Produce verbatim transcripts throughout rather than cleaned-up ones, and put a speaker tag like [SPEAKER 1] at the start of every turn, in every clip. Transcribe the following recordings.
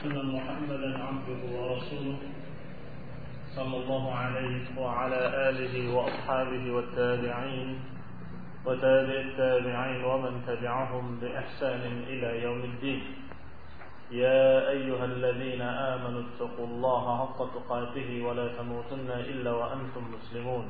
[SPEAKER 1] أن محمدا عبده ورسوله صلى الله عليه وعلى آله وأصحابه والتابعين وتابع التابعين ومن تبعهم بإحسان إلى يوم الدين. يا أيها الذين آمنوا اتقوا الله حق تقاته ولا تموتن إلا وأنتم مسلمون.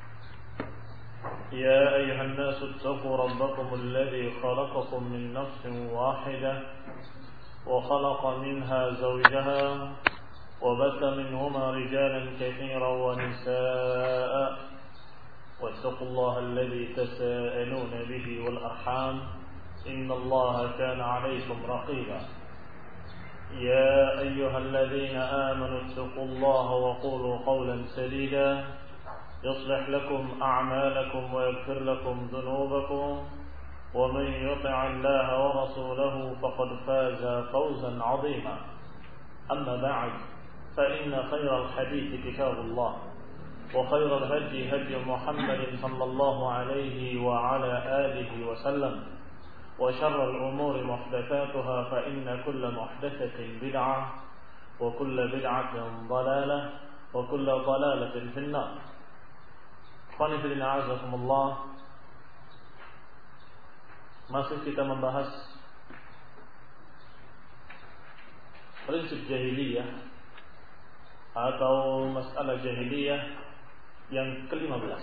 [SPEAKER 1] يا أيها الناس اتقوا ربكم الذي خلقكم من نفس واحدة وخلق منها زوجها وبث منهما رجالا كثيرا ونساء واتقوا الله الذي تساءلون به والأرحام إن الله كان عليكم رقيبا. يا أيها الذين آمنوا اتقوا الله وقولوا قولا سديدا يصلح لكم أعمالكم ويغفر لكم ذنوبكم ومن يطع الله ورسوله فقد فاز فوزا عظيما. أما بعد فإن خير الحديث كتاب الله وخير الهدي هدي محمد صلى الله عليه وعلى آله وسلم وشر الأمور محدثاتها فإن كل محدثة بدعة وكل بدعة ضلالة وكل ضلالة في النار. Qanibillah a'azakumullah. Masih kita membahas prinsip jahiliyah atau masalah jahiliyah yang kelima belas,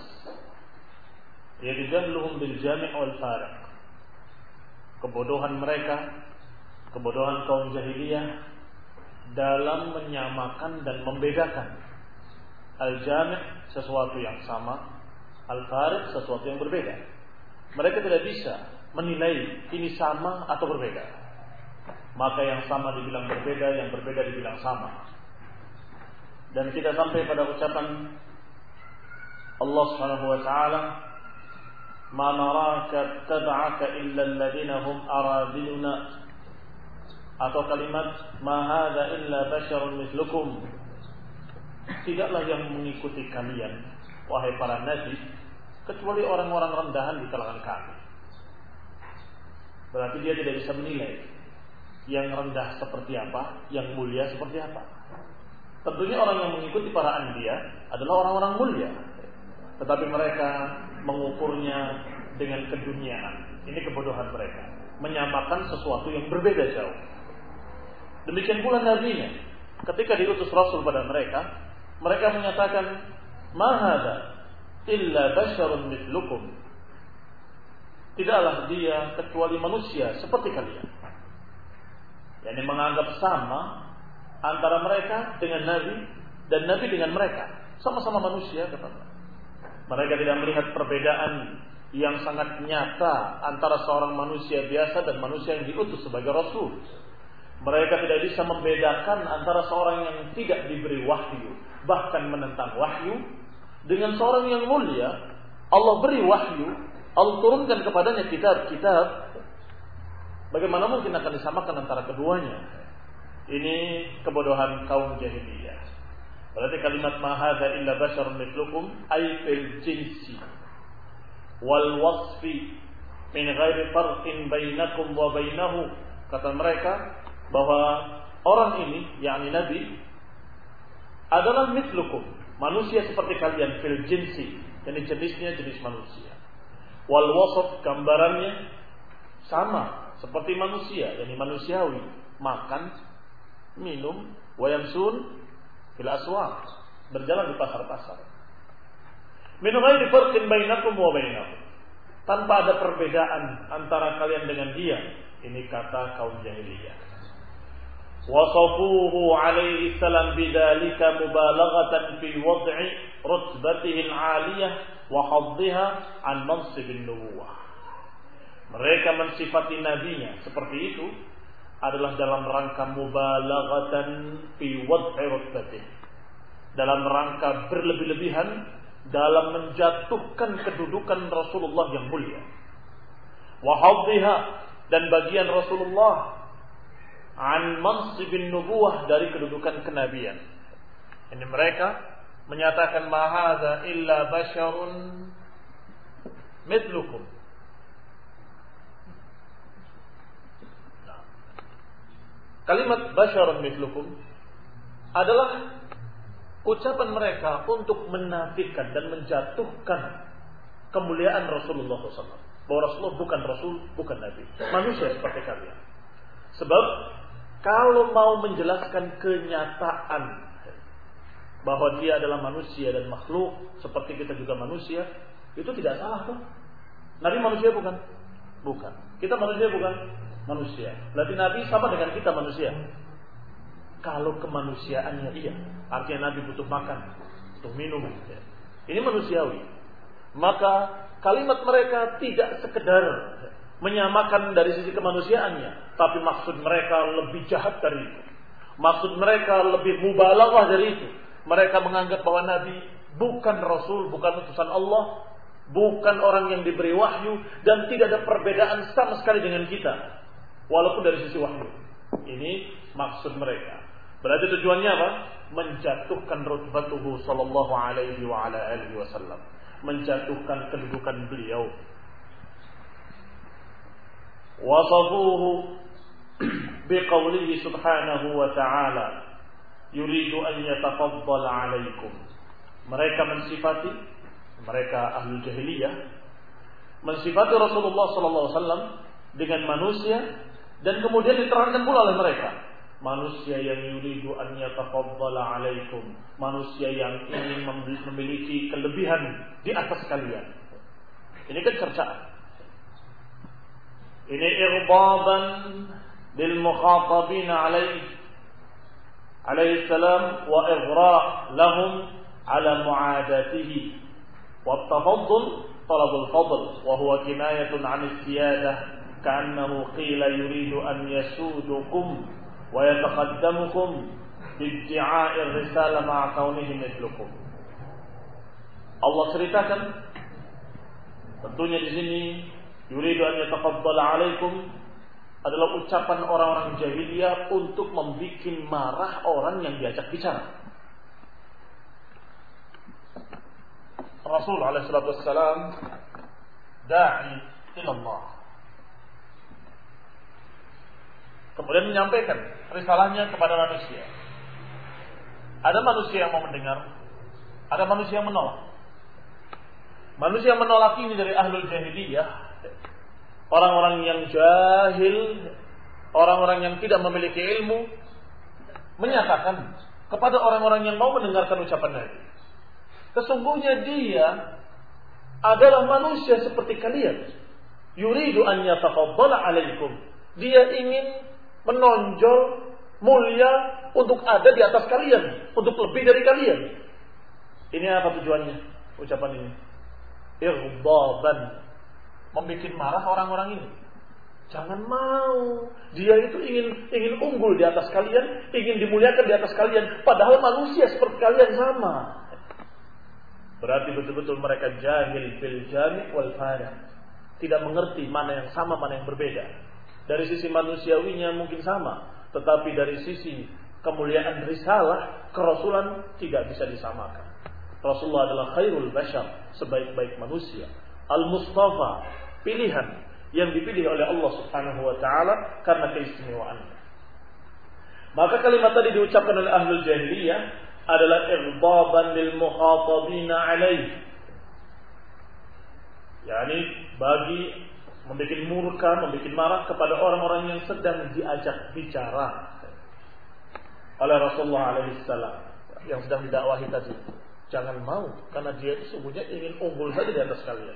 [SPEAKER 1] yaitu jahluhum bil jami' wal fariq. Kebodohan mereka, kebodohan kaum jahiliyah dalam menyamakan dan membedakan al-jami' sesuatu yang sama, al-fariq sesuatu yang berbeda. Mereka tidak bisa menilai ini sama atau berbeda. Maka yang sama dibilang berbeda, yang berbeda dibilang sama. Dan kita sampai pada ucapan Allah Subhanahu wa taala, "Ma naraka tab'aka illa alladhina hum aradiluna." Atau kalimat, "Ma hadza illa basharun mithlukum." Tidaklah yang mengikuti kalian, wahai para nabi, kecuali orang-orang rendahan di kalangan kami. Berarti dia tidak bisa menilai yang rendah seperti apa, yang mulia seperti apa. Tentunya orang yang mengikuti para anbiya adalah orang-orang mulia, tetapi mereka mengukurnya dengan keduniaan. Ini kebodohan mereka, menyamakan sesuatu yang berbeda jauh. Demikian pula nabinya, ketika diutus Rasul pada mereka, mereka menyatakan, "Ma hadza illa basharun mithlukum." Tidaklah dia kecuali manusia seperti kalian. Yani menganggap sama antara mereka dengan Nabi dan Nabi dengan mereka, sama-sama manusia, kata mereka. Mereka tidak melihat perbedaan yang sangat nyata antara seorang manusia biasa dan manusia yang diutus sebagai Rasul. Mereka tidak bisa membedakan antara seorang yang tidak diberi wahyu, bahkan menentang wahyu, dengan seorang yang mulia. Allah beri wahyu, Allah turunkan kepadanya kitab-kitab. Bagaimana mungkin akan disamakan antara keduanya? Ini kebodohan kaum jahiliyah. Berarti kalimat ma hadza illa basharun mithlukum ay fil jinsi wal wasfi min ghairi farqin bainakum wa bainahu. Kata mereka bahwa orang ini, yakni Nabi, adalah mithlukum, manusia seperti kalian, fil jinsi, jadi jenisnya jenis manusia. Wal wasf, gambarannya sama seperti manusia, yakni manusiawi, makan, minum, wa yamsun fil aswaq, berjalan di pasar-pasar. Min ghairi farqin bainakum wa bainahu, tanpa ada perbedaan antara kalian dengan dia. Ini kata kaum jahiliyah. Wasafuhu alaihi salam bidzalika mubalaghatan fi wad'i rutbatihi al-'aliyah wa hadhiha an mansibin nubuwah. Mereka mensifati nabinya seperti itu adalah dalam rangka mubalaghatan fi wad'i rutbatihi, dalam rangka berlebih-lebihan dalam menjatuhkan kedudukan Rasulullah yang mulia. Wa hadhiha, dan bagian Rasulullah an mansibin nubuwah, dari kedudukan kenabian. Ini mereka menyatakan ma hadza illa basyarun mithlukum. kalimat basyarun mithlukum adalah ucapan mereka untuk menafikan dan menjatuhkan kemuliaan Rasulullah shallallahu alaihi wasallam. Bahwa Rasulullah bukan Rasul, bukan Nabi, manusia seperti kalian. Sebab kalau mau menjelaskan kenyataan bahwa dia adalah manusia dan makhluk seperti kita juga manusia, itu tidak salah tuh. Nabi manusia bukan? Bukan. Kita manusia bukan? Manusia. Berarti Nabi sama dengan kita manusia. Kalau kemanusiaannya iya, artinya Nabi butuh makan, butuh minum. Ini manusiawi. Maka kalimat mereka tidak sekedar menyamakan dari sisi kemanusiaannya, tapi maksud mereka lebih jahat dari itu. Maksud mereka lebih mubalaghah dari itu. Mereka menganggap bahwa Nabi bukan Rasul, bukan utusan Allah, bukan orang yang diberi wahyu, dan tidak ada perbedaan sama sekali dengan kita, walaupun dari sisi wahyu. Ini maksud mereka. Berarti tujuannya apa? Menjatuhkan rutbatuhu sallallahu alaihi wa ala alihi wasallam, menjatuhkan kedudukan beliau. Wasafuhu biqaulihi subhanahu wa ta'ala yuridu an yatafaddal alaikum. Mereka mensifati, mereka ahli jahiliyah mensifati Rasulullah sallallahu alaihi wasallam dengan manusia, dan kemudian diterangkan pula oleh mereka, manusia yang yuridu an yatafaddal alaikum, manusia yang ingin memiliki kelebihan di atas kalian. Ini kan cercaan. Ini irbaban bil mukhatabin alaihi alaihi salam wa ighra' lahum ala mu'adatihi wa tafaddul talabul fadl wa huwa kinayatun 'an as-siyadah ka'annahu qila yuridu an yasudukum wa yataqaddamukum bidda'i ar-risalah ma'a kaunihi mithlukum. Allah ceritakan tentunya di sini yuridu an yatafaddal alaikum adalah ucapan orang-orang jahiliyah untuk membuat marah orang yang diajak bicara. Rasul alaihi salatu wassalam da'i ila Allah, kemudian menyampaikan risalahnya kepada manusia. Ada manusia yang mau mendengar, ada manusia yang menolak. Manusia yang menolak ini dari ahlul jahiliyah, orang-orang yang jahil, orang-orang yang tidak memiliki ilmu, menyatakan kepada orang-orang yang mau mendengarkan ucapan Nabi, sesungguhnya dia adalah manusia seperti kalian. Yuridu an yatafaddala alaikum. Dia ingin menonjol, mulia untuk ada di atas kalian, untuk lebih dari kalian. Ini apa tujuannya ucapan ini? Irbaban, membikin marah orang-orang ini. Jangan mau. Dia itu ingin ingin unggul di atas kalian, ingin dimuliakan di atas kalian, padahal manusia seperti kalian sama. Berarti betul-betul mereka jahil bil jami' wal fana. Tidak mengerti mana yang sama, mana yang berbeda. Dari sisi manusiawinya mungkin sama, tetapi dari sisi kemuliaan risalah, kerasulan tidak bisa disamakan. Rasulullah adalah khairul bashar, sebaik-baik manusia, al-mustafa, pilihan yang dipilih oleh Allah Subhanahu wa taala karena keistimewaannya. Maka kalimat tadi diucapkan oleh ahlul jahiliyah adalah irbaban lil mukhatabina alaih, yakni bagi membuat murka, membuat marah kepada orang-orang yang sedang diajak bicara oleh Rasulullah alaihi salam yang sedang didakwahi tadi. Jangan mau, karena dia sesungguhnya ingin unggul saja di atas kalian.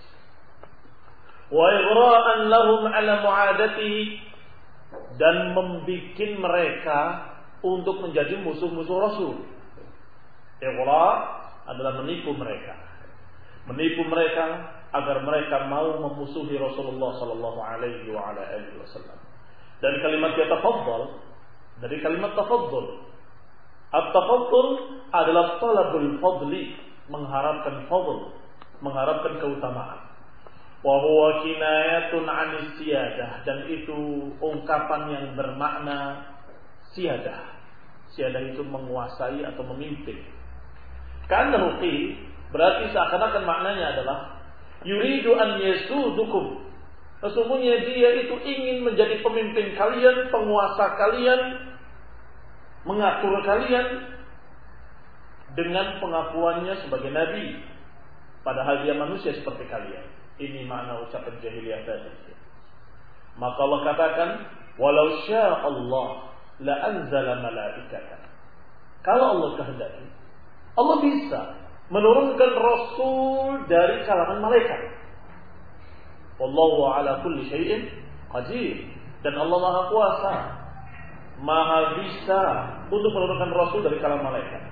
[SPEAKER 1] Wa ighra'an lahum 'ala mu'adatihi, dan membikin mereka untuk menjadi musuh-musuh Rasul. Ighra' adalah menipu mereka. Menipu mereka agar mereka mau memusuhi Rasulullah sallallahu alaihi wa ala alihi wasallam. Dan kalimat yatafaddal dari kalimat tafaddul. At-tafaddul adalah talabul fadli, mengharapkan fadl, mengharapkan keutamaan. Wa huwa kinayatun 'anis siyadah, dan itu ungkapan yang bermakna siyadah. Siyadah itu menguasai atau memimpin. Karena ruqi berarti seakan-akan maknanya adalah yuridu an yasudukum, Sesungguhnya dia itu ingin menjadi pemimpin kalian, penguasa kalian, mengatur kalian dengan pengakuannya sebagai nabi. Padahal dia manusia seperti kalian. Ini makna ucapan jahiliyah tadi. Maka Allah katakan, walau syaa Allah la anzala malaikatan. Kalau Allah kehendaki, Allah bisa menurunkan rasul dari kalangan malaikat. Wallahu ala kulli syai'in qadir. Dan Allah Maha Kuasa, Maha bisa untuk menurunkan rasul dari kalangan malaikat.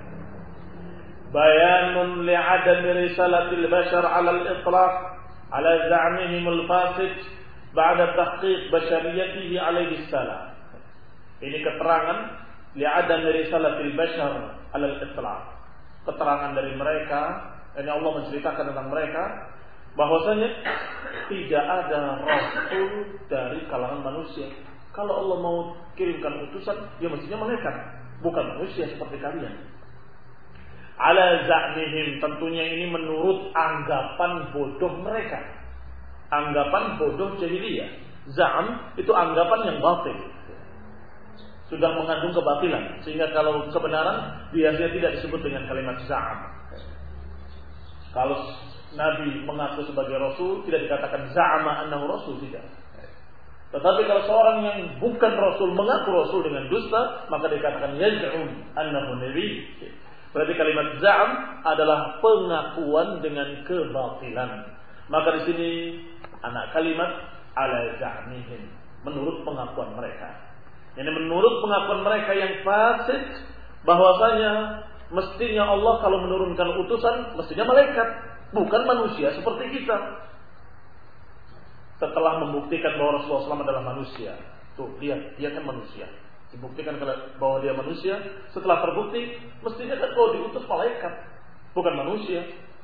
[SPEAKER 1] Bayanun li'adami risalatil bashar 'ala al-itlaq 'ala za'mihim al-fasid ba'da tahqiq bashariyatihi alaihi salam. Ini keterangan li'adami risalatil bashar 'ala al-itlaq. Keterangan dari mereka, ini Allah menceritakan tentang mereka bahwasanya tidak ada rasul dari kalangan manusia. Kalau Allah mau kirimkan utusan, ya mestinya malaikat, bukan manusia seperti kalian. Ala za'mihim, tentunya ini menurut anggapan bodoh mereka. Anggapan bodoh jahiliyah. Za'am itu anggapan yang batil, sudah mengandung kebatilan, sehingga kalau kebenaran biasanya tidak disebut dengan kalimat za'am. Kalau Nabi mengaku sebagai Rasul, tidak dikatakan za'ama annahu Rasul, tidak. Tetapi kalau seorang yang bukan Rasul mengaku Rasul dengan dusta, maka dikatakan yaz'um annahu Nabi. Berarti kalimat za'am adalah pengakuan dengan kebatilan. Maka di sini anak kalimat ala za'mihim, menurut pengakuan mereka. Ini menurut pengakuan mereka yang fasik, bahwasanya mestinya Allah kalau menurunkan utusan mestinya malaikat, bukan manusia seperti kita. Setelah membuktikan bahwa Rasulullah shallallahu alaihi wasallam adalah manusia, tuh lihat, dia kan manusia. Dibuktikan bahwa dia manusia, setelah terbukti mestinya kan kalau diutus malaikat, bukan manusia.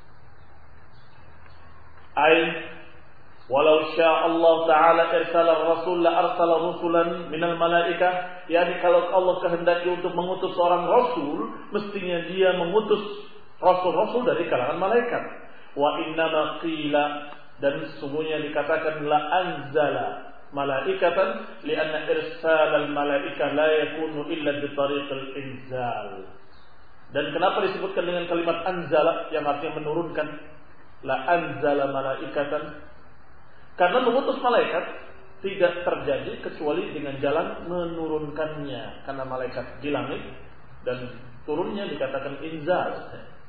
[SPEAKER 1] Ai walau syaa Allah taala irsala rasul la arsala rusulan minal malaikah, yakni kalau Allah kehendaki untuk mengutus seorang rasul, mestinya dia mengutus rasul-rasul dari kalangan malaikat. Wa innama qila, dan sesungguhnya dikatakan la anzala malaikatan lianna irsal al malaikah la yakunu illa bi tariqil inzal. Dan kenapa disebutkan dengan kalimat anzala yang artinya menurunkan? La anzala malaikatan, karena mengutus malaikat tidak terjadi kecuali dengan jalan menurunkannya, karena malaikat di langit dan turunnya dikatakan inzal.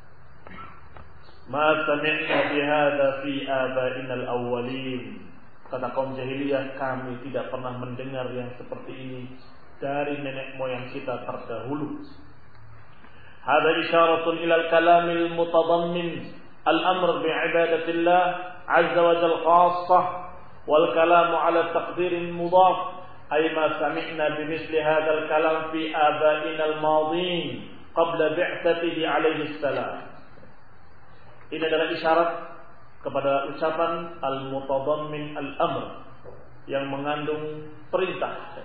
[SPEAKER 1] Ma sami'na bihadza fi aba'ina al-awwalin. Kata kaum jahiliyah, kami tidak pernah mendengar yang seperti ini dari nenek moyang kita terdahulu. Hada isyaratun ila al-kalam al-mutadammin al-amr bi'ibadatillah azza wa jalla khassah wal kalam ala taqdir mudaf ay ma sami'na bimithli hadha al-kalam fi aba'ina al-madin qabla bi'tsatihi alaihi salam. Ini adalah isyarat kepada ucapan al-mutadammin al-amr yang mengandung perintah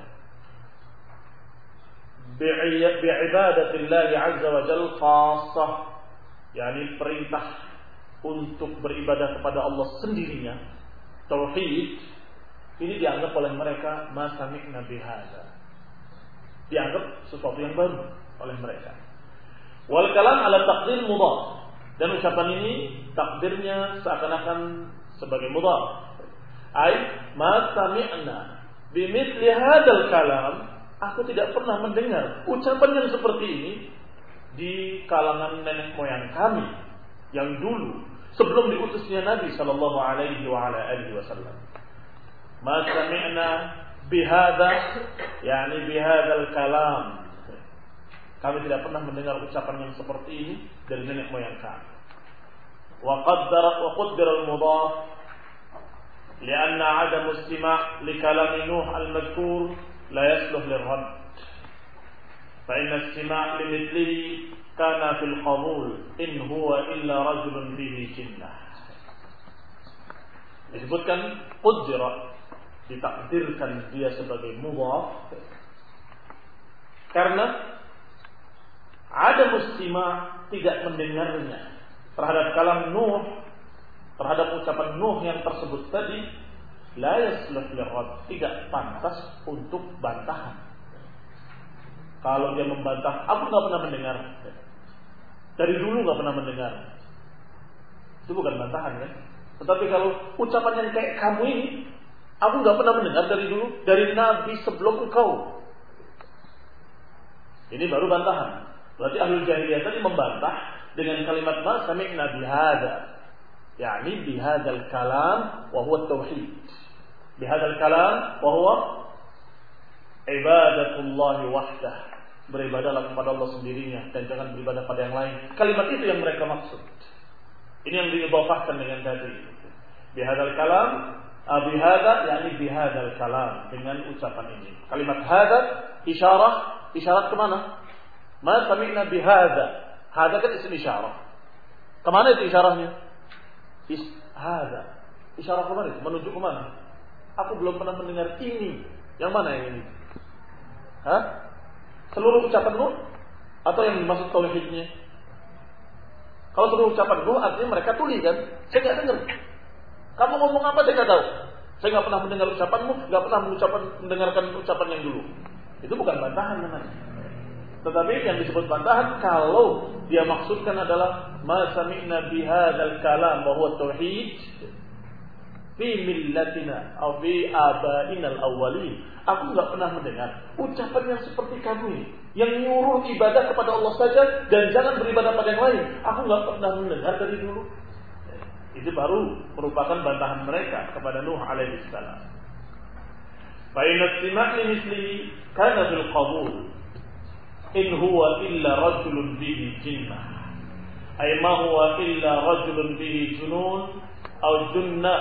[SPEAKER 1] bi'ibadatillah azza wa jalla khassah, yakni perintah untuk beribadah kepada Allah sendirinya, tauhid. Ini dianggap oleh mereka ma sami'na bihadza, dianggap sesuatu yang baru oleh mereka. Wal kalam ala taqdir mudhaf, dan ucapan ini takdirnya seakan-akan sebagai mudhaf. Ai ma sami'na bimithli hadzal kalam, aku tidak pernah mendengar ucapan yang seperti ini di kalangan nenek moyang kami yang dulu sebelum diutusnya Nabi sallallahu alaihi wa ala alihi wasallam. Ma sami'na bihadza, yakni bihadzal kalam, kami tidak pernah mendengar ucapan yang seperti ini dari nenek moyang kami. Wa qaddara wa qaddara al-mudhaf lianna 'adam istima' li kalam Nuh al-madhkur la yasluh lirad. Fa inna istima' li mithlihi kana fil qabul in huwa illa rajulun bihi jinnah. Disebutkan qaddara, ditakdirkan dia sebagai mudhaf karena ada mustima tidak mendengarnya terhadap kalam Nuh, terhadap ucapan Nuh yang tersebut tadi, la yasluh lirad, tidak pantas untuk bantahan. Kalau dia membantah, aku nggak pernah mendengar, dari dulu nggak pernah mendengar, itu bukan bantahan kan? Tetapi kalau ucapan yang kayak kamu ini, aku nggak pernah mendengar dari dulu, dari Nabi sebelum engkau, ini baru bantahan. Berarti ahlul jahiliyah tadi membantah dengan kalimat ma sami'na bihadza, yakni bihadzal kalam wa huwa tauhid. Bihadzal kalam wa huwa ibadatullah wahdah. Beribadahlah kepada Allah sendirinya dan jangan beribadah pada yang lain. Kalimat itu yang mereka maksud. Ini yang diidhafahkan dengan tadi. Bihadzal kalam, bihadza yakni bihadzal kalam, dengan ucapan ini. Kalimat hadza isyarah, isyarat ke mana? Ma sami'na bihadza. Hadza kan isim isyarah. Kemana itu isyarahnya? Is hadza. Isyarah ke mana? Menuju ke mana? Aku belum pernah mendengar ini. Yang mana yang ini? Hah? Seluruh ucapanmu atau yang dimaksud tauhidnya? Kalau seluruh ucapanmu artinya mereka tuli kan? Saya nggak dengar. Kamu ngomong apa saya nggak tahu. Saya nggak pernah mendengar ucapanmu, nggak pernah mengucapkan, mendengarkan ucapan yang dulu. Itu bukan bantahan namanya. Tetapi yang disebut bantahan kalau dia maksudkan adalah ma sami'na bihadzal kalam wa huwa tauhid fi millatina aw fi abainal awwalin. Aku enggak pernah mendengar ucapan yang seperti kamu ini, yang nyuruh ibadah kepada Allah saja dan jangan beribadah pada yang lain. Aku enggak pernah mendengar dari dulu. Itu baru merupakan bantahan mereka kepada Nuh alaihi salam. Fa inna istima' li mislihi kana bil qabul. In huwa illa rajulun bihi jinnah. Ay ma huwa illa rajulun bihi junun aw junna.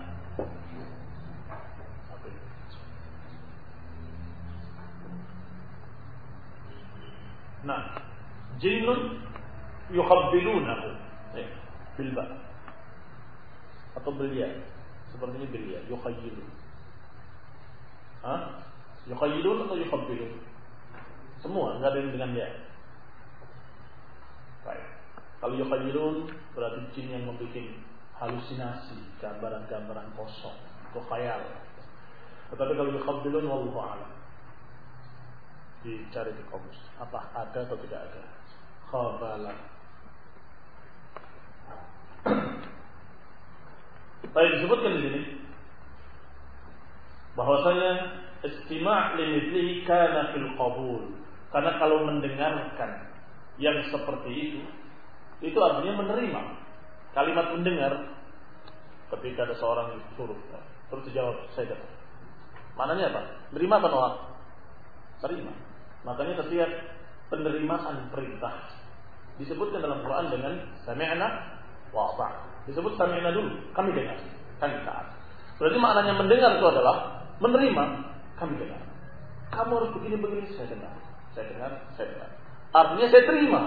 [SPEAKER 1] Nah, jinnun yukhabbilunahu bil ba atau belia, sepertinya belia, yukhayilun. Hah? Yukhayilun atau yukhabbilun? Semua, enggak ada yang dengan dia. Baik. Kalau yukhayilun berarti jin yang membuat halusinasi, gambaran-gambaran kosong, atau khayal. Tetapi kalau yukhabbilun wallahu a'lam. Dicari di kamus, apa ada atau tidak ada? Khabala. Baik, disebutkan di sini bahwasanya istima' li mithlihi kana fil qabul. Karena kalau mendengarkan yang seperti itu, itu artinya menerima. Kalimat mendengar, ketika ada seorang yang suruh, terus dijawab, saya kata. Maknanya apa? Menerima apa nolak? Terima. Makanya setiap penerimaan perintah disebutkan dalam Quran dengan sami'na wa ata'na. Disebut sami'na dulu, kami dengar, kami taat. Berarti maknanya mendengar itu adalah menerima, kami dengar. Kamu harus begini-begini, saya dengar. Saya dengar, saya dengar. Artinya saya terima.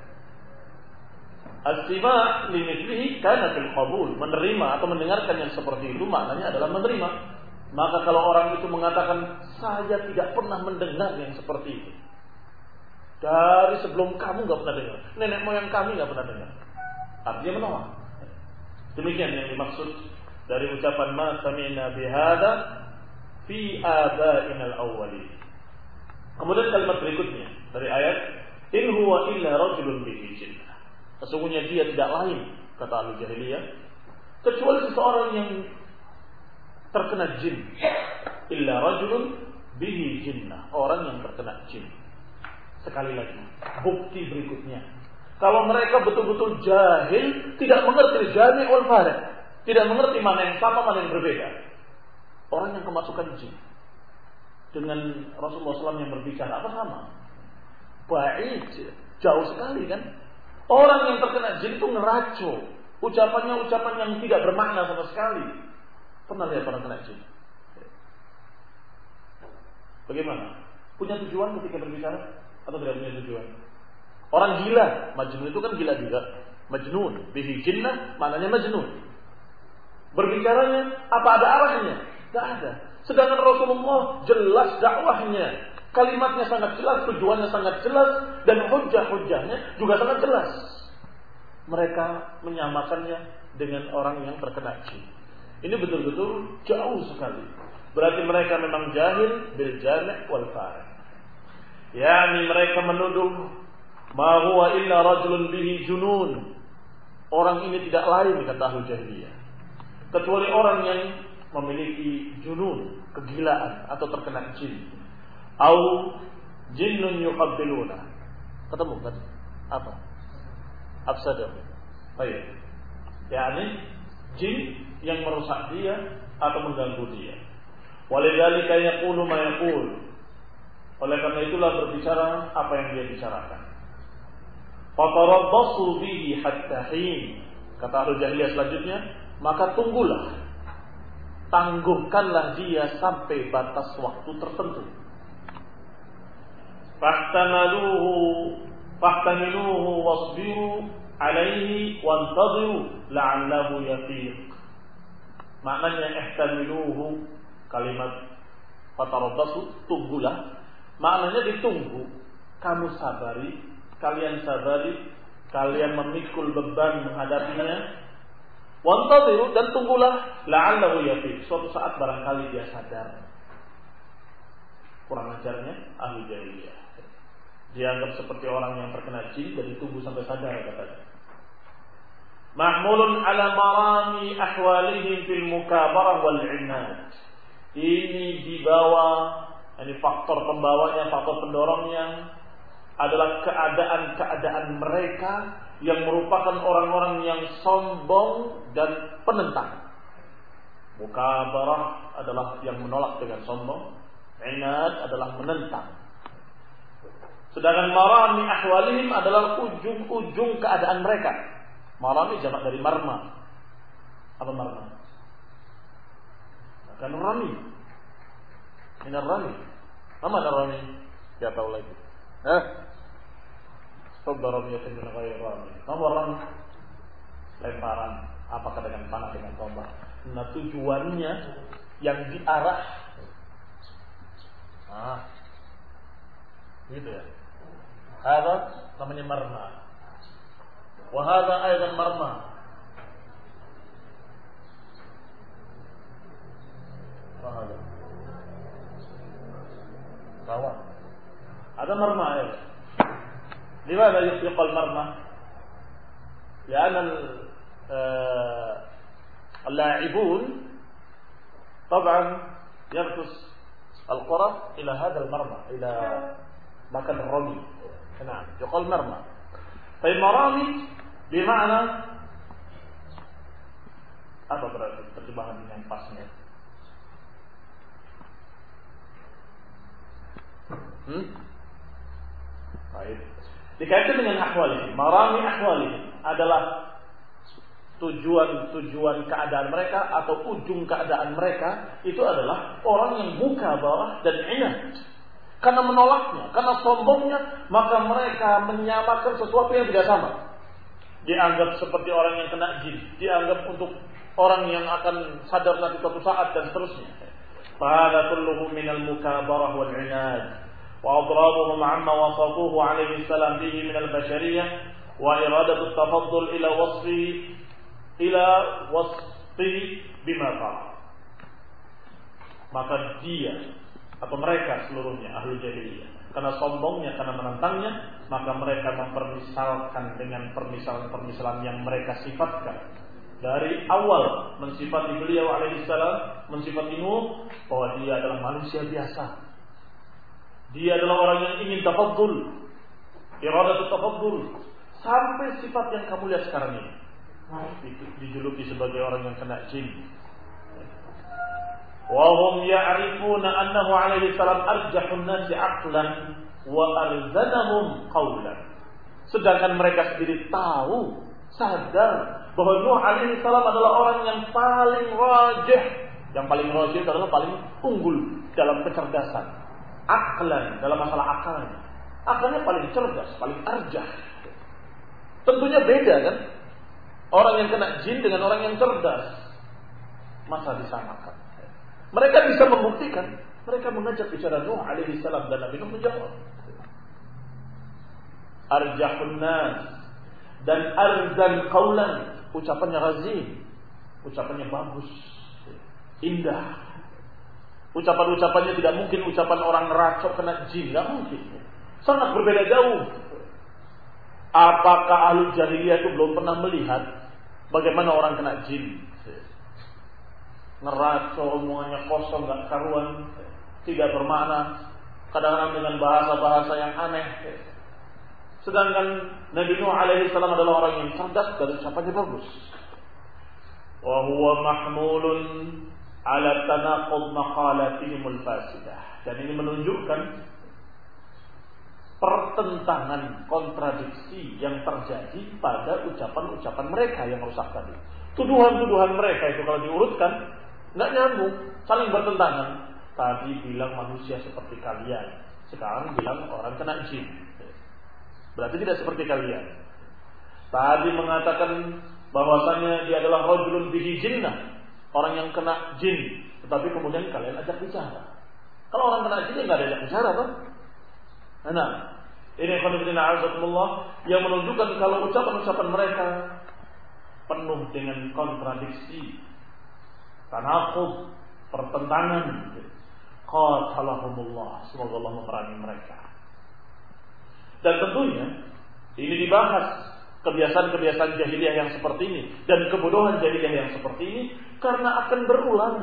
[SPEAKER 1] As-sima' li mithlihi kana fil qabul. Menerima atau mendengarkan yang seperti itu maknanya adalah menerima. Maka kalau orang itu mengatakan saya tidak pernah mendengar yang seperti itu, dari sebelum kamu nggak pernah dengar, nenek moyang kami nggak pernah dengar, artinya menolak. Demikian yang dimaksud dari ucapan ma sami'na bihadza fi abainal awwalin. Kemudian kalimat berikutnya dari ayat in huwa illa rajulun bihi jinnah. Sesungguhnya dia tidak lain, kata ahli jahiliyah, kecuali seseorang yang terkena jin. Illa rajulun bihi jinnah, orang yang terkena jin. Sekali lagi, bukti berikutnya, kalau mereka betul-betul jahil, tidak mengerti jami' wal farid, tidak mengerti mana yang sama, mana yang berbeda. Orang yang kemasukan jin dengan Rasulullah shallallahu alaihi wasallam yang berbicara apa sama? Baik, jauh sekali kan? Orang yang terkena jin itu ngeracu, ucapannya ucapan yang tidak bermakna sama sekali. Pernah lihat orang kena jin? Bagaimana? Punya tujuan ketika berbicara atau tidak punya tujuan? Orang gila, majnun itu kan gila juga. Majnun, bihi jinnah, maknanya majnun. Berbicaranya apa ada arahnya? Tidak ada. Sedangkan Rasulullah jelas dakwahnya, kalimatnya sangat jelas, tujuannya sangat jelas, dan hujah-hujahnya juga sangat jelas. Mereka menyamakannya dengan orang yang terkena jin. Ini betul-betul jauh sekali. Berarti mereka memang jahil bil jami' wal farid. Yani mereka menuduh ma huwa illa rajulun bihi junun. Orang ini tidak lain kata ahli jahiliyah, kecuali orang yang memiliki junun, kegilaan atau terkena jin. Au jinnun yuqabbiluna. Ketemu kan? Apa? Afsadah. Baik. Yani jin yang merusak dia atau mengganggu dia. Walidzalika yaqulu ma yaqul. Oleh karena itulah berbicara apa yang dia bicarakan. Fatarabbasu bihi hatta hin. Kata ahli jahiliyah selanjutnya, maka tunggulah, tangguhkanlah dia sampai batas waktu tertentu. Fahtamaluhu fahtamiluhu wasbiru alaihi wantadhiru la'allahu yafiq. Maknanya ihtamiluhu, kalimat fatarabbasu, tunggulah, maknanya ditunggu, kamu sabari, kalian sabari, kalian memikul beban menghadapinya. Wantadhiru, dan tunggulah, la'allahu yafiq, suatu saat barangkali dia sadar. Kurang ajarnya ahli jahiliyah, dianggap seperti orang yang terkena jin dan ditunggu sampai sadar katanya. Mahmulun ala marami ahwalihim fil mukabarah wal inad. Ini dibawa, ini faktor pembawanya, faktor pendorongnya adalah keadaan-keadaan mereka yang merupakan orang-orang yang sombong dan penentang. Mukabarah adalah yang menolak dengan sombong, inad adalah menentang. Sedangkan marami ahwalihim adalah ujung-ujung keadaan mereka. Marami jamak dari marma. Apa marma? Akan rami. Ini rami. Apa rami? Tidak tahu lagi. Eh? Sabda ramiyatan min ghairi rami. Apa rami? Lemparan. Apakah dengan panah, dengan tombak? Nah, tujuannya yang diarah. Ah. Gitu ya. Ada namanya marma. Wahada ayat marma. Wahada. Kawan. Ada marma ya. Dimana yuqal marma? Karena اللاعبون طبعا يغطس الكرة إلى هذا المرمى إلى مكان الرمي. نعم يقال مرمى. طيب مرامي بمعنى apa berarti terjemahan yang pasnya? Hmm? Baik. Dikaitkan dengan ahwal ini, marami ahwal ini adalah tujuan-tujuan keadaan mereka atau ujung keadaan mereka itu adalah orang yang buka bawah dan inat. Karena menolaknya, karena sombongnya, maka mereka menyamakan sesuatu yang tidak sama. Dianggap seperti orang yang kena jin, dianggap untuk orang yang akan sadar nanti suatu saat dan seterusnya. Fahada kulluhu minal mukabarah wal inad wa adrabuhum amma wasafuhu alaihi salam bihi minal bashariyah wa iradatu tafaddul ila wasfi ila wasfi bima fa'al. Maka dia atau mereka seluruhnya ahli jahiliyah, karena sombongnya, karena menentangnya, maka mereka mempermisalkan dengan permisalan-permisalan yang mereka sifatkan dari awal, mensifati beliau alaihi salam, mensifati Nuh bahwa dia adalah manusia biasa, dia adalah orang yang ingin tafaddul, iradatu tafaddul, sampai sifat yang kamu lihat sekarang ini dijuluki sebagai orang yang kena jin. Wahum ya'rifuna annahu alaihi salam arjahun nasi aqlan wa arzanahum qawlan. Sedangkan mereka sendiri tahu, sadar bahwa Nuh alaihi salam adalah orang yang paling rajih. Yang paling rajih adalah paling unggul dalam kecerdasan. Aqlan, dalam masalah akalnya. Akalnya paling cerdas, paling arjah. Tentunya beda kan? Orang yang kena jin dengan orang yang cerdas. Masa disamakan? Mereka bisa membuktikan. Mereka mengajak bicara Nuh alaihi salam dan Nabi Nuh menjawab. Arjahun nas dan arzan qaulan, ucapannya razin, ucapannya bagus. indah. Ucapan-ucapannya tidak mungkin ucapan orang neracok kena jin, nggak mungkin. Sangat berbeda jauh. Apakah ahli jahiliyah itu belum pernah melihat bagaimana orang kena jin? Neracok, omongannya kosong, nggak karuan, tidak bermakna, kadang-kadang dengan bahasa-bahasa yang aneh. Sedangkan Nabi Nuh alaihi salam adalah orang yang cerdas dan ucapannya bagus. Wa huwa mahmulun ala tanaqud maqalatihimul fasidah. Dan ini menunjukkan pertentangan, kontradiksi yang terjadi pada ucapan-ucapan mereka yang rusak tadi. Tuduhan-tuduhan mereka itu kalau diurutkan nggak nyambung, saling bertentangan. Tadi bilang manusia seperti kalian, sekarang bilang orang kena jin. Berarti tidak seperti kalian. Tadi mengatakan bahwasanya dia adalah rajulun bihi jinnah, orang yang kena jin, tetapi kemudian kalian ajak bicara. Kalau orang kena jin nggak ada ajak bicara, kan? Nah, ini khonibina azakumullah yang menunjukkan kalau ucapan-ucapan mereka penuh dengan kontradiksi, tanaqud, pertentangan. Qatalahumullah, semoga Allah memerangi mereka. Dan tentunya ini dibahas kebiasaan-kebiasaan jahiliyah yang seperti ini dan kebodohan jahiliyah yang seperti ini karena akan berulang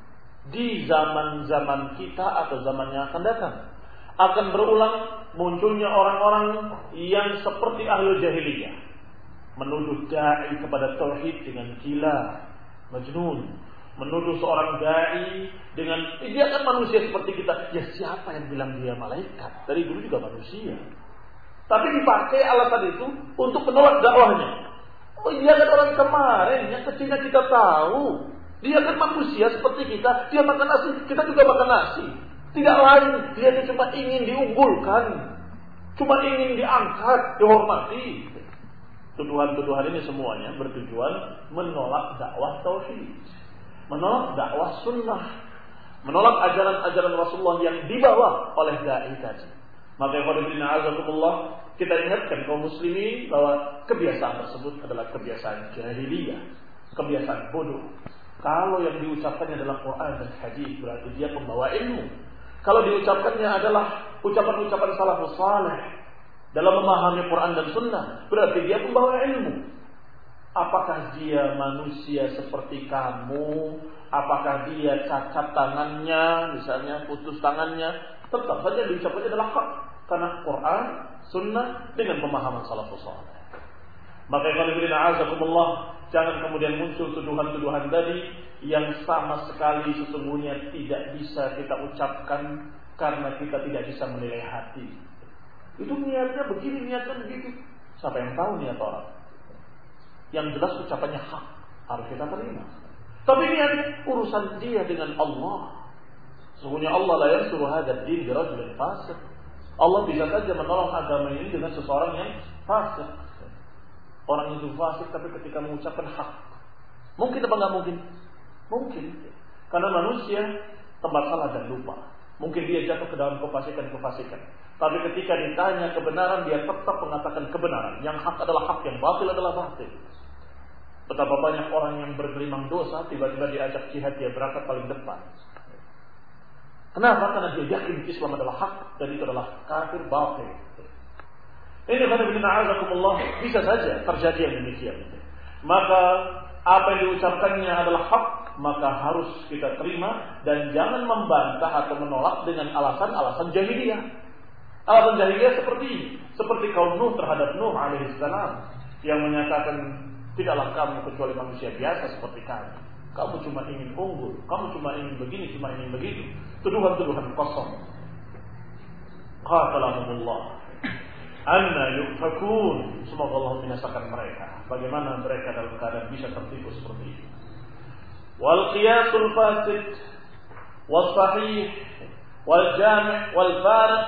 [SPEAKER 1] di zaman-zaman kita atau zaman yang akan datang. Akan berulang munculnya orang-orang yang seperti ahli jahiliyah, menuduh dai kepada tauhid dengan gila, majnun, menuduh seorang dai dengan dia kan manusia seperti kita. Ya siapa yang bilang dia malaikat? Dari dulu juga manusia. Tapi dipakai alasan itu untuk menolak dakwahnya. Oh dia kan orang kemarin yang kecilnya kita tahu. Dia kan manusia seperti kita. Dia makan nasi, kita juga makan nasi. Tidak lain, dia itu cuma ingin diunggulkan, cuma ingin diangkat, dihormati. Tuduhan-tuduhan ini semuanya bertujuan menolak dakwah tauhid, menolak dakwah sunnah, menolak ajaran-ajaran Rasulullah yang dibawa oleh dai tadi. Maka khonibina azakumullah, kita ingatkan kaum muslimin bahwa kebiasaan tersebut adalah kebiasaan jahiliyah, kebiasaan bodoh. Kalau yang diucapkannya adalah Quran dan hadis, berarti dia pembawa ilmu. Kalau diucapkannya adalah ucapan-ucapan salafus saleh dalam memahami Quran dan sunnah, berarti dia pembawa ilmu. Apakah dia manusia seperti kamu? Apakah dia cacat tangannya, misalnya putus tangannya? Tetap saja diucapkannya adalah hak, karena Quran, sunnah dengan pemahaman salafus saleh. Maka khonibina azakumullah, jangan kemudian muncul tuduhan-tuduhan tadi yang sama sekali sesungguhnya tidak bisa kita ucapkan karena kita tidak bisa menilai hati. Itu niatnya begini, niatnya begitu. Siapa yang tahu niat orang? Yang jelas ucapannya hak, harus kita terima. Tapi niatnya urusan dia dengan Allah. Sesungguhnya Allah la yansuru hadzal din bi rajulin fasik. Allah bisa saja menolong agama ini dengan seseorang yang fasik. Orang itu fasik tapi ketika mengucapkan hak. Mungkin apa enggak mungkin? Mungkin. Karena manusia tempat salah dan lupa. Mungkin dia jatuh ke dalam kefasikan-kefasikan. Tapi ketika ditanya kebenaran, dia tetap mengatakan kebenaran. Yang hak adalah hak, yang batil adalah batil. Betapa banyak orang yang bergelimang dosa, tiba-tiba diajak jihad, dia berangkat paling depan. Kenapa? Karena dia yakin Islam adalah hak dan itu adalah kafir batil. Ini khonibina azakumullah, bisa saja terjadi yang demikian. Maka apa yang diucapkannya adalah hak, maka harus kita terima dan jangan membantah atau menolak dengan alasan-alasan jahiliyah. Alasan jahiliyah seperti ini, seperti kaum Nuh terhadap Nuh alaihissalam yang menyatakan tidaklah kamu kecuali manusia biasa seperti kami. Kamu cuma ingin unggul, kamu cuma ingin begini, cuma ingin begitu. Tuduhan-tuduhan kosong. Qatalahumullah. Anna yufakun. Semoga Allah binasakan mereka. Bagaimana mereka dalam keadaan bisa tertipu seperti itu. Wal qiyasul fasid wal sahih wal jami' wal fariq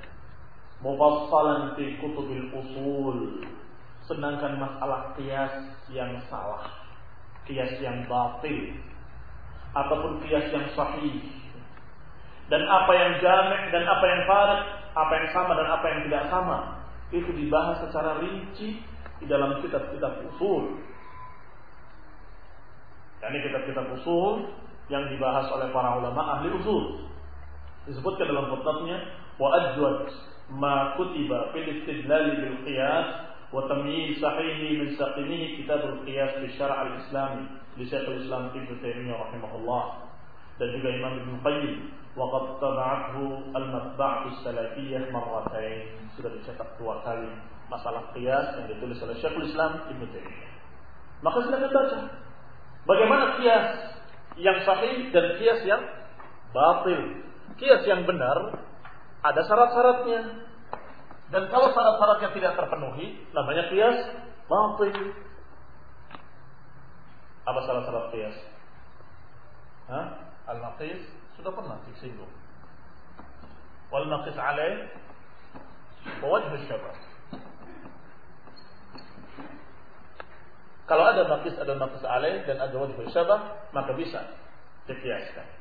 [SPEAKER 1] mufassalan fi kutubil usul. Sedangkan masalah qiyas yang salah, qiyas yang batil, ataupun qiyas yang sahih, dan apa yang jami' dan apa yang fariq, apa yang sama dan apa yang tidak sama, itu dibahas secara rinci di dalam kitab-kitab usul. Yani kitab-kitab usul yang dibahas oleh para ulama ahli usul. Disebutkan dalam kitabnya wa ajwad ma kutiba fil istidlal bil qiyas wa tamyiz sahihi min saqimihi kitab al qiyas fi syara' al islami li Syekhul Islam Ibnu Taimiyah rahimahullah, dan juga Imam Ibnu Qayyim wa qad tab'athu al matba'atu salafiyah marratain, sudah dicetak dua kali masalah qiyas yang ditulis oleh Syekhul Islam Ibnu Taimiyah. Maka silakan baca bagaimana qiyas yang sahih dan qiyas yang batil. Qiyas yang benar ada syarat-syaratnya, dan kalau syarat-syaratnya tidak terpenuhi namanya qiyas batil. Apa syarat-syarat qiyas? Hah? Al-maqis sudah pernah disinggung. Wal maqis alaih wa wajh syabah. Kalau ada maqis, ada maqis alaih dan ada wajh syabah, maka bisa dikiaskan.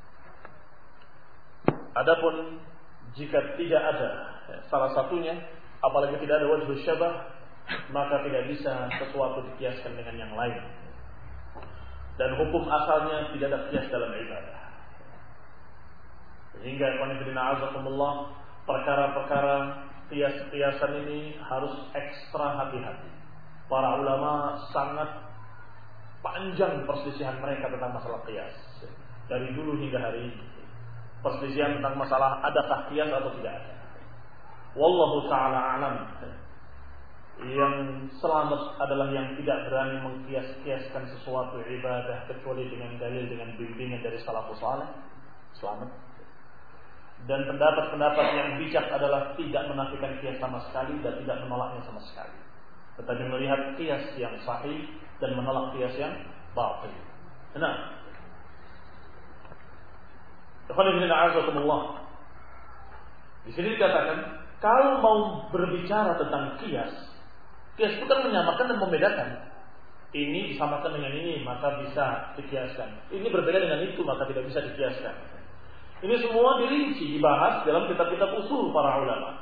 [SPEAKER 1] Adapun jika tidak ada salah satunya, apalagi tidak ada wajh syabah, maka tidak bisa sesuatu dikiaskan dengan yang lain. Dan hukum asalnya tidak ada kias dalam ibadah. Sehingga azakumullah, perkara-perkara kias-kiasan ini harus ekstra hati-hati. Para ulama sangat panjang perselisihan mereka tentang masalah kias dari dulu hingga hari ini. Perselisihan tentang masalah adakah qiyas atau tidak ada. Wallahu ta'ala alam. Yang selamat adalah yang tidak berani mengkias-kiaskan sesuatu ibadah kecuali dengan dalil, dengan bimbingan dari salafus saleh. Selamat. Dan pendapat-pendapat yang bijak adalah tidak menafikan qiyas sama sekali dan tidak menolaknya sama sekali, tetapi melihat qiyas yang sahih dan menolak qiyas yang batil. Nah, di sini dikatakan kalau mau berbicara tentang qiyas, qiyas itu kan menyamakan dan membedakan. Ini disamakan dengan ini maka bisa dikiaskan. Ini berbeda dengan itu maka tidak bisa dikiaskan. Ini semua dirinci dibahas dalam kitab-kitab usul para ulama.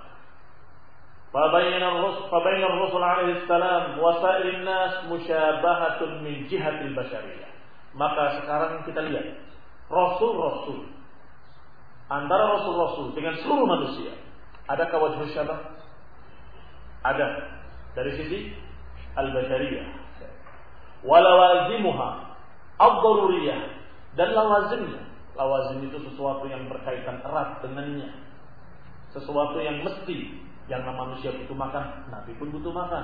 [SPEAKER 1] Fabaina ar-rusul alaihi salam wa sa'irin nas musyabahatun min jihatil basyariyah. Maka sekarang kita lihat rasul-rasul, antara rasul-rasul dengan seluruh manusia, adakah wajh syabah? Ada dari sisi al-bashariyah. Walawazimuha ad-daruriyah, dan lawazimnya. Lawazim itu sesuatu yang berkaitan erat dengannya, sesuatu yang mesti. Yang namanya manusia butuh makan, Nabi pun butuh makan.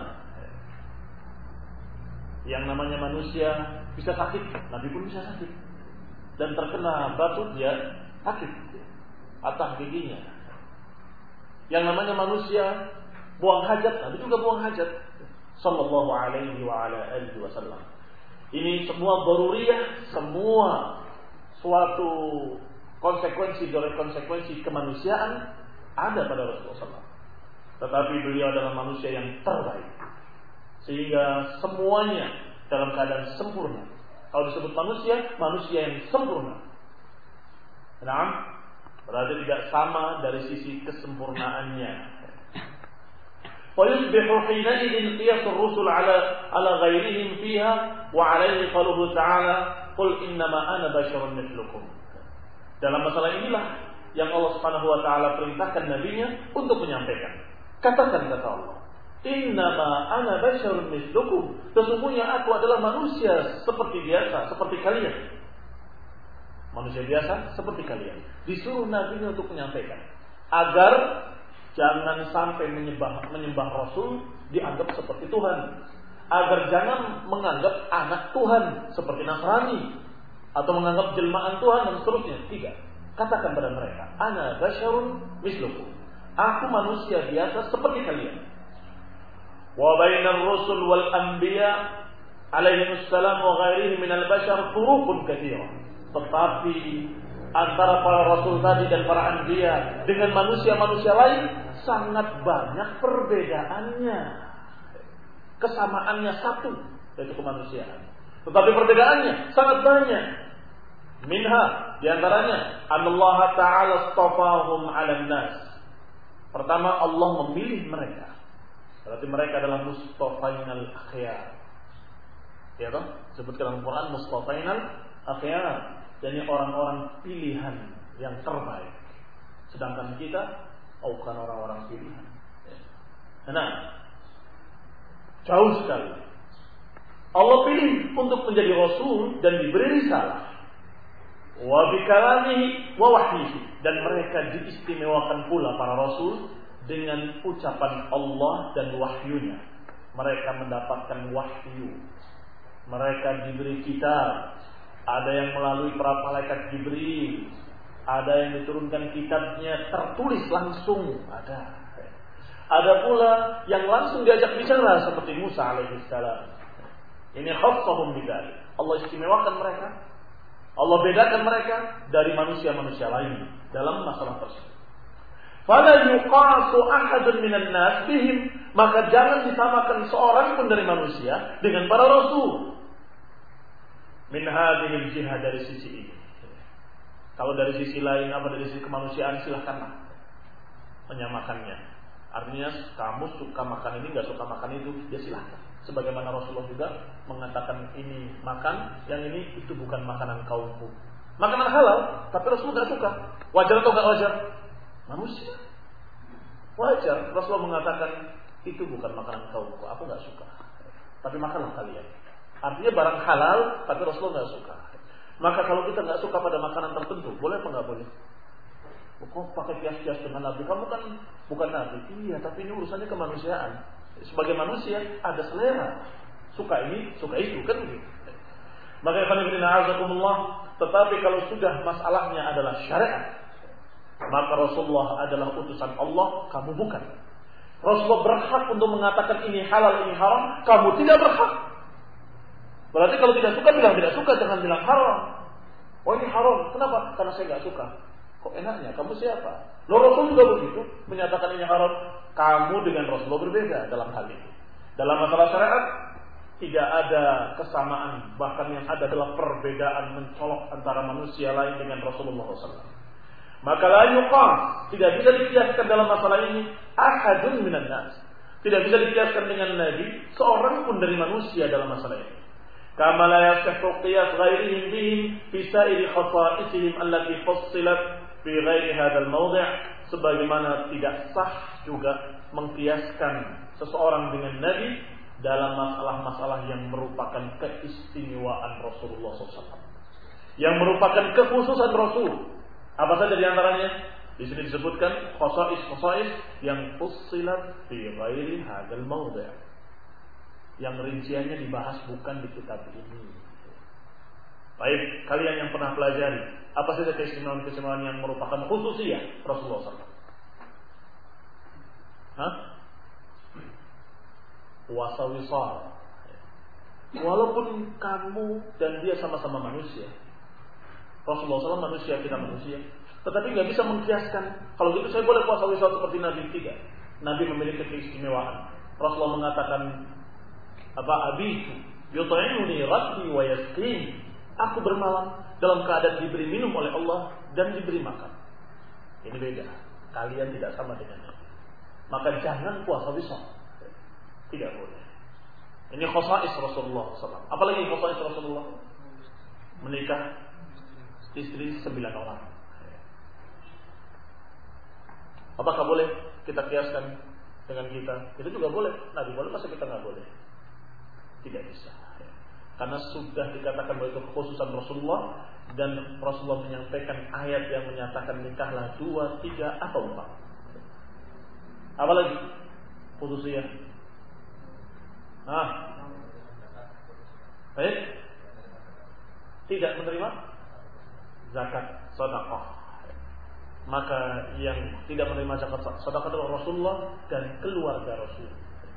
[SPEAKER 1] Yang namanya manusia bisa sakit, Nabi pun bisa sakit. Dan terkena batu dia sakit, patah giginya. Yang namanya manusia buang hajat, Nabi juga buang hajat. Sallallahu alaihi wa ala alihi wasallam. Ini semua daruriyah, semua suatu konsekuensi dari konsekuensi kemanusiaan ada pada Rasulullah sallallahu alaihi wasallam. Tetapi beliau adalah manusia yang terbaik, sehingga semuanya dalam keadaan sempurna. Kalau disebut manusia, manusia yang sempurna. Nah, berarti tidak sama dari sisi kesempurnaannya. ويصبح حينئذ قياس الرسل على على غيرهم فيها وعليه قوله تعالى قل إنما أنا بشر مثلكم. Dalam masalah inilah yang Allah Subhanahu wa taala perintahkan nabinya untuk menyampaikan. Katakan kata Allah, innama ana basyarun mislukum, sesungguhnya aku adalah manusia seperti biasa, seperti kalian. Manusia biasa seperti kalian. Disuruh nabinya untuk menyampaikan agar jangan sampai menyembah menyembah Rasul dianggap seperti Tuhan, agar jangan menganggap anak Tuhan seperti Nasrani atau menganggap jelmaan Tuhan dan seterusnya. Tidak. Katakan pada mereka, ana basyarun mislukum. Aku manusia biasa seperti kalian. Wa bainar rusul wal anbiya alaihi salam wa ghairihi minal bashar furuqun katsira. Tetapi antara para rasul tadi dan para anbiya dengan manusia-manusia lain sangat banyak perbedaannya. Kesamaannya satu, yaitu kemanusiaan. Tetapi perbedaannya sangat banyak. Minha, diantaranya Allah Ta'ala astafahum 'alan nas. Pertama, Allah memilih mereka. Berarti mereka adalah mustafainal akhyar. Ya toh? Sebutkan dalam Quran mustafainal akhyar. jadi orang-orang pilihan yang terbaik. Sedangkan kita oh, bukan orang-orang pilihan. Nah, jauh sekali. Allah pilih untuk menjadi Rasul dan diberi risalah. Wa bikalamihi wa wahyihi, dan mereka diistimewakan pula para Rasul dengan ucapan Allah dan wahyunya. Mereka mendapatkan wahyu. Mereka diberi kitab. Ada yang melalui para malaikat Jibril. Ada yang diturunkan kitabnya tertulis langsung. Ada. Ada pula yang langsung diajak bicara seperti Musa alaihissalam. Ini khassahum bidzalik. Allah istimewakan mereka. Allah bedakan mereka dari manusia-manusia lain dalam masalah tersebut. Fala yuqasu ahadun minan nas bihim, maka jangan disamakan seorang pun dari manusia dengan para rasul. Min hadhil jihad, dari sisi ini. Kalau dari sisi lain, apa dari sisi kemanusiaan, silakanlah menyamakannya. Artinya kamu suka makan ini, nggak suka makan itu, ya silahkan. Sebagaimana Rasulullah juga mengatakan ini makan, yang ini itu bukan makanan kaumku. Makanan halal, tapi Rasulullah nggak suka. Wajar atau nggak wajar? Manusia. Wajar. Rasulullah mengatakan itu bukan makanan kaumku, aku nggak suka. Tapi makanlah kalian. Artinya barang halal, tapi Rasulullah nggak suka. Maka kalau kita nggak suka pada makanan tertentu, boleh apa nggak boleh? Kok pakai kias-kias dengan Nabi? Kamu kan bukan Nabi. Iya, tapi ini urusannya kemanusiaan. Sebagai manusia ada selera. Suka ini, suka itu, kan begitu. Maka ikhwanillah, tetapi kalau sudah masalahnya adalah syariat, maka Rasulullah adalah utusan Allah, kamu bukan. Rasulullah berhak untuk mengatakan ini halal, ini haram, kamu tidak berhak. Berarti kalau tidak suka, bilang tidak suka, jangan bilang haram. Oh ini haram, kenapa? Karena saya nggak suka. Kok enaknya? Kamu siapa? Loh, Rasul juga begitu, menyatakan ini haram. Kamu dengan Rasulullah berbeda dalam hal ini. Dalam masalah syariat tidak ada kesamaan, bahkan yang ada adalah perbedaan mencolok antara manusia lain dengan Rasulullah shallallahu alaihi wasallam. Maka la yuqam, tidak bisa dikiaskan dalam masalah ini ahadun minan nas. Tidak bisa dikiaskan dengan Nabi seorang pun dari manusia dalam masalah ini. Kama la yasihhu qiyas ghairihim bihim fi sa'iri khasa'isihim allati fussilat fi ghairi hadzal mawdi', sebagaimana tidak sah juga mengkiaskan seseorang dengan Nabi dalam masalah-masalah yang merupakan keistimewaan Rasulullah shallallahu alaihi wasallam, yang merupakan kekhususan Rasul. Apa saja di antaranya? Di sini disebutkan khasa'is-khasa'is yang fussilat fi ghairi hadzal mawdi', yang rinciannya dibahas bukan di kitab ini. Baik, kalian yang pernah pelajari, apa saja keistimewaan-keistimewaan yang merupakan khususiyah Rasulullah shallallahu alaihi wasallam? Hah? Puasa wisal. Walaupun kamu dan dia sama-sama manusia, Rasulullah shallallahu alaihi wasallam manusia, kita manusia, tetapi nggak bisa mengkiaskan. Kalau gitu saya boleh puasa wisal seperti Nabi, tidak. Nabi memiliki keistimewaan. Rasulullah mengatakan apa? Abitu yut'imuni rabbi wa yasqini. Aku bermalam dalam keadaan diberi minum oleh Allah dan diberi makan. Ini beda. Kalian tidak sama dengannya. Maka jangan puasa wisal. Tidak boleh. Ini khasa'is Rasulullah shallallahu alaihi wasallam. Apalagi khasa'is Rasulullah? Menikah istri sembilan orang. Apakah boleh kita kiaskan dengan kita? Itu juga boleh. Nabi boleh, masa kita nggak boleh? Tidak bisa. Karena sudah dikatakan bahwa itu kekhususan Rasulullah, dan Rasulullah menyampaikan ayat yang menyatakan nikahlah dua, tiga, atau empat. Apalagi khususnya? Ah, baik. Tidak menerima zakat sedekah. Maka yang tidak menerima zakat sedekah adalah Rasulullah dan keluarga Rasul.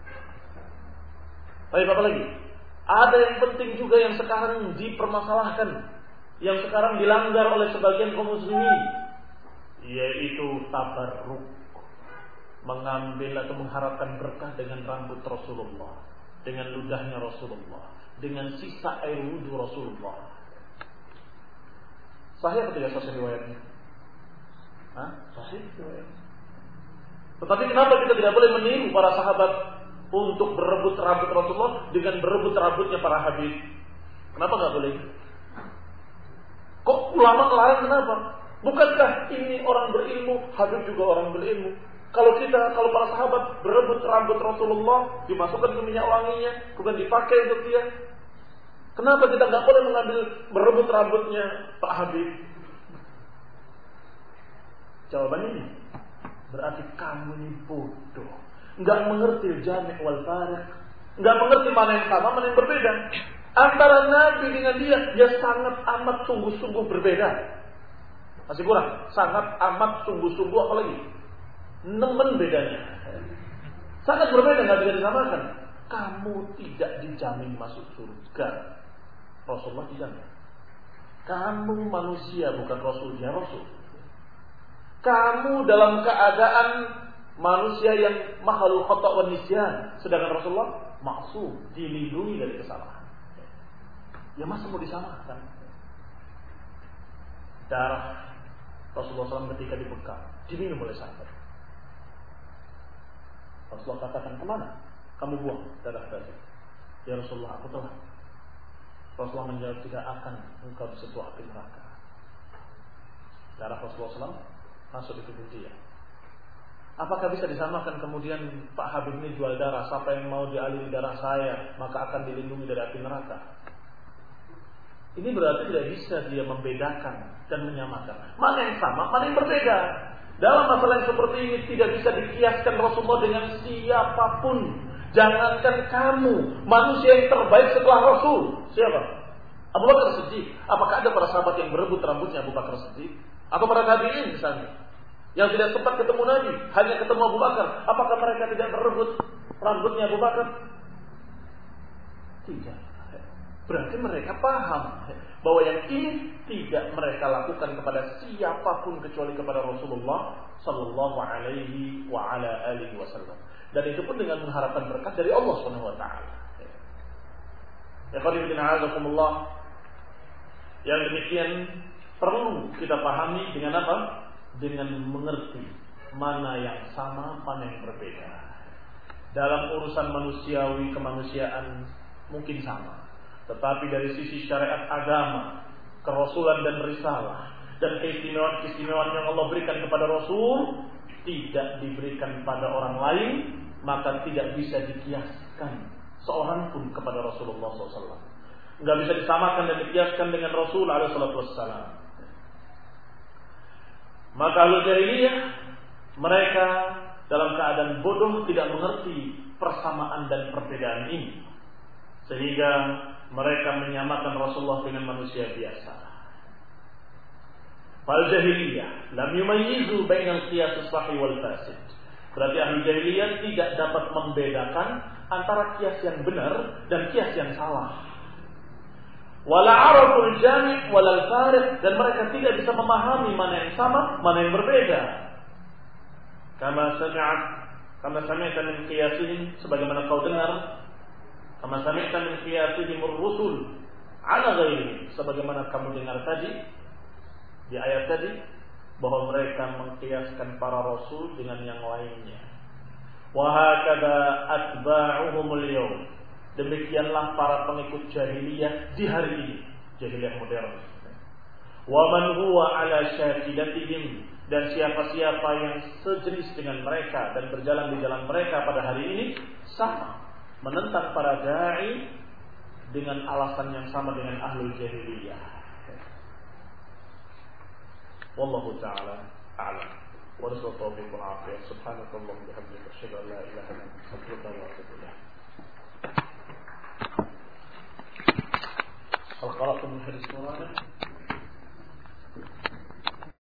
[SPEAKER 1] Baik, apa lagi? Ada yang penting juga yang sekarang dipermasalahkan, yang sekarang dilanggar oleh sebagian kaum muslimin, yaitu tabarruk, mengambil atau mengharapkan berkah dengan rambut Rasulullah, dengan ludahnya Rasulullah, dengan sisa air wudhu Rasulullah. Sahih atau tidak sahih riwayatnya? Hah? Sahih riwayatnya. Tetapi kenapa kita tidak boleh meniru para sahabat untuk berebut rambut Rasulullah dengan berebut rambutnya para habib? Kenapa nggak boleh? Kok ulama melarang kenapa? Bukankah ini orang berilmu, Habib juga orang berilmu. Kalau kita, kalau para sahabat berebut rambut Rasulullah, dimasukkan ke minyak wanginya, kemudian dipakai untuk dia. Kenapa kita nggak boleh mengambil berebut rambutnya Pak Habib? Jawabannya ini, berarti kamu ini bodoh, nggak mengerti jami' wal fariq, nggak mengerti mana yang sama, mana yang berbeda. Antara Nabi dengan dia, dia sangat amat sungguh-sungguh berbeda. Masih kurang, sangat amat sungguh-sungguh apalagi? Nemen bedanya. Sangat berbeda, nggak bisa disamakan. Kamu tidak dijamin masuk surga, Rasulullah dijamin. Kamu manusia, bukan Rasul, dia Rasul. Kamu dalam keadaan manusia yang makhluk khata' wa nisyan, sedangkan Rasulullah maksum, dilindungi dari kesalahan. Ya masa mau disamakan? Darah Rasulullah shallallahu alaihi wasallam ketika dibekap diminum oleh sahabat. Rasulullah katakan, kemana kamu buang darah tadi? Ya Rasulullah, aku telah. Rasulullah menjawab, tidak akan engkau disentuh api neraka. Darah Rasulullah shallallahu alaihi wasallam masuk di tubuh dia. Apakah bisa disamakan kemudian Pak Habib ini jual darah, siapa yang mau dialiri darah saya maka akan dilindungi dari api neraka? Ini berarti tidak bisa dia membedakan dan menyamakan. Mana yang sama, mana yang berbeda. Dalam masalah yang seperti ini tidak bisa dikiaskan Rasulullah dengan siapapun. Jangankan kamu, manusia yang terbaik setelah Rasul. Siapa? Abu Bakar Siddiq. Apakah ada para sahabat yang berebut rambutnya Abu Bakar Siddiq? Atau para tabi'in misalnya, yang tidak sempat ketemu Nabi, hanya ketemu Abu Bakar. Apakah mereka tidak berebut rambutnya Abu Bakar? Tidak. Berarti mereka paham bahwa yang ini tidak mereka lakukan kepada siapapun kecuali kepada Rasulullah sallallahu alaihi wa ala alihi wasallam. Dan itu pun dengan mengharapkan berkah dari Allah Subhanahu wa taala. Ya qadimina yang demikian perlu kita pahami dengan apa? Dengan mengerti mana yang sama, mana yang berbeda. Dalam urusan manusiawi kemanusiaan mungkin sama. Tetapi dari sisi syariat agama, kerasulan dan risalah, dan keistimewaan-keistimewaan yang Allah berikan kepada Rasul tidak diberikan pada orang lain, maka tidak bisa dikiaskan seorang pun kepada Rasulullah shallallahu alaihi wasallam. Enggak bisa disamakan dan dikiaskan dengan Rasul alaihi wasallam. Maka ahlu jahiliyah mereka dalam keadaan bodoh tidak mengerti persamaan dan perbedaan ini, sehingga mereka menyamakan Rasulullah dengan manusia biasa. Fal jahiliyah lam yumayyizu bainal qiyas as-sahih wal fasid. Berarti ahli jahiliyah tidak dapat membedakan antara kias yang benar dan kias yang salah. Wala araful jami' walal fariq, dan mereka tidak bisa memahami mana yang sama, mana yang berbeda. Kama sami'at kama sami'ta min qiyasihim, sebagaimana kau dengar, kama sami'ta min qiyasihim ar-rusul ala ghairi, sebagaimana kamu dengar tadi di ayat tadi bahwa mereka mengkiaskan para rasul dengan yang lainnya. Wa hakadha atba'uhumul yawm, demikianlah para pengikut jahiliyah di hari ini, jahiliyah modern. Wa man huwa ala syakilatihim, dan siapa-siapa yang sejenis dengan mereka dan berjalan di jalan mereka pada hari ini sama, menentang para da'i dengan alasan yang sama dengan ahlul jahiliyah. Wallahu ta'ala a'lam. Wa nasallu tawfiq wal afiyah. Subhanakallahumma wa bihamdika asyhadu an la ilaha illa anta astaghfiruka wa atubu ilaik. هل قرأتم من حديث مولانا؟